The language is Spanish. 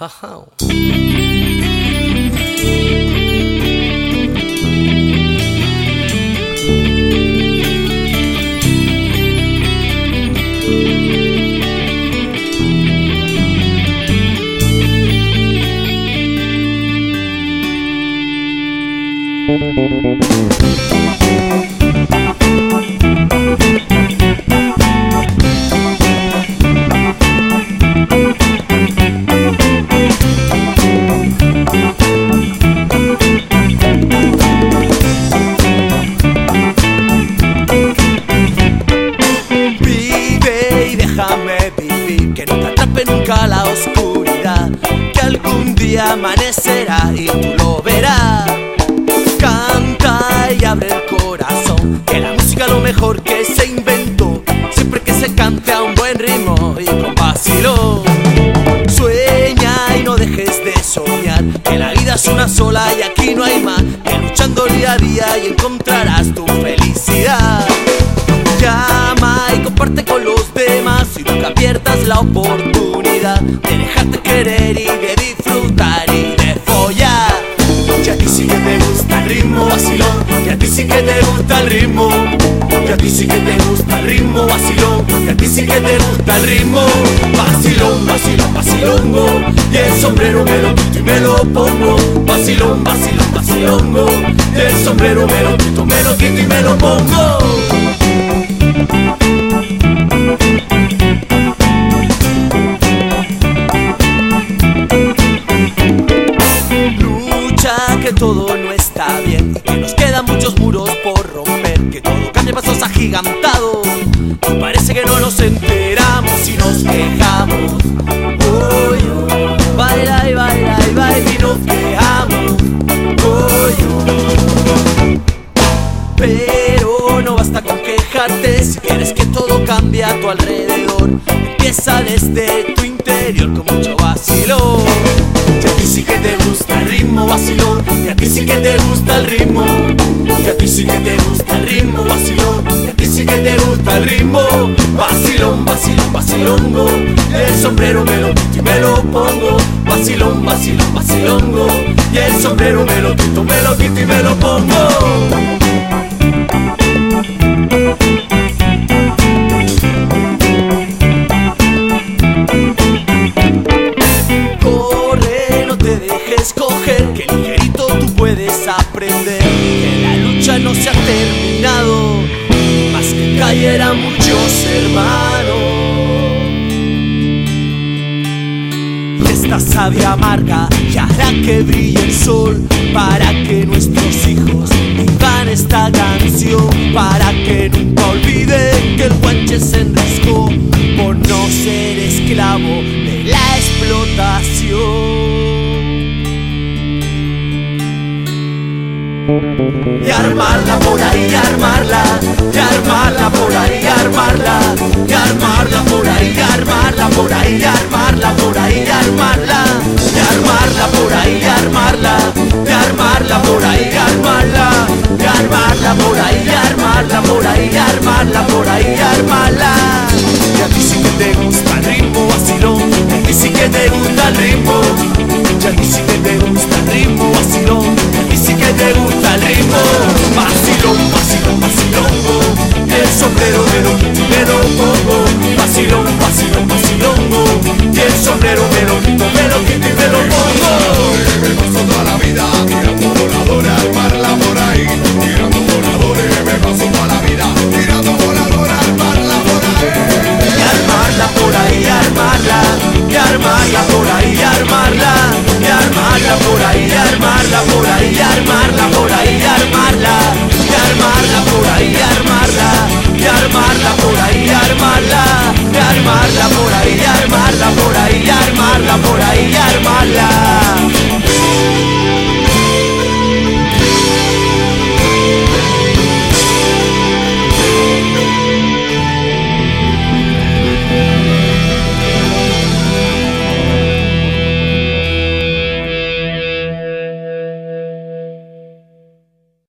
Vive y déjame vivir, que no te atrape nunca la oscuridad, que algún día amanecerá y tú lo verás. Canta y abre el corazón, que la música es lo mejor que se inventó, siempre que se cante a un buen ritmo y con vacilón. Sueña y no dejes de soñar, que la vida es una sola y aquí no hay más, que luchando día a día y encontrarás tu felicidad. Llama y comparte con los demás y nunca pierdas la oportunidad de dejarte querer y de disfrutar y de follar. Que a ti sí que te gusta el ritmo vacilón, que a ti sí que te gusta el ritmo, que a ti sí que te gusta el ritmo vacilón, que a ti sí que te gusta el ritmo vacilón, vacilón, vacilongo, y el sombrero me lo quito y me lo pongo, vacilón, vacilón, vacilongo, y el sombrero me lo quito y me lo pongo. Que todo no está bien, que nos quedan muchos muros por romper, que todo cambia pasos agigantados y parece que no nos enteramos y nos quejamos. Uy, baila y baila y baila y nos quejamos. Uy, pero no basta con quejarte, si quieres que todo cambie a tu alrededor, empieza desde tu interior con mucho vacilón. Que a ti sí que te gusta el ritmo vacilón, que a ti sí que te gusta el ritmo, que a ti sí que te gusta el ritmo vacilón, que a ti sí que te gusta el ritmo vacilón, vacilón, vacilongo, el sombrero me lo quito y me lo pongo, vacilón, vacilón, vacilongo, y el sombrero me lo quito y me lo pongo. Escoger, que ligerito tú puedes aprender, que la lucha no se ha terminado, más que cayeran muchos hermanos. Y esta savia amarga y hará que brille el sol, para que nuestros hijos vivan esta canción, para que nunca olviden que el guanche se enriscó por no ser esclavo de la explotación. Y armarla por ahí, y armarla, y armarla por ahí, y armarla, y armarla por ahí, y armarla por ahí, y armarla por ahí, y armarla, y armarla por ahí, y armarla, y armarla por ahí, y armarla, y armarla por ahí, y armarla por ahí, y armarla por ahí, y armarla. Y a ti sí que te gusta el ritmo vacilón, y a ti sí que te gusta el ritmo, y a ti sí que te gusta el ritmo vacilón, y a ti sí que te gusta el ritmo vacilón, vacilón, vacilongo, el sombrero me lo quito y me lo pongo, vacilón, vacilón, vacilongo, y el sombrero me lo quito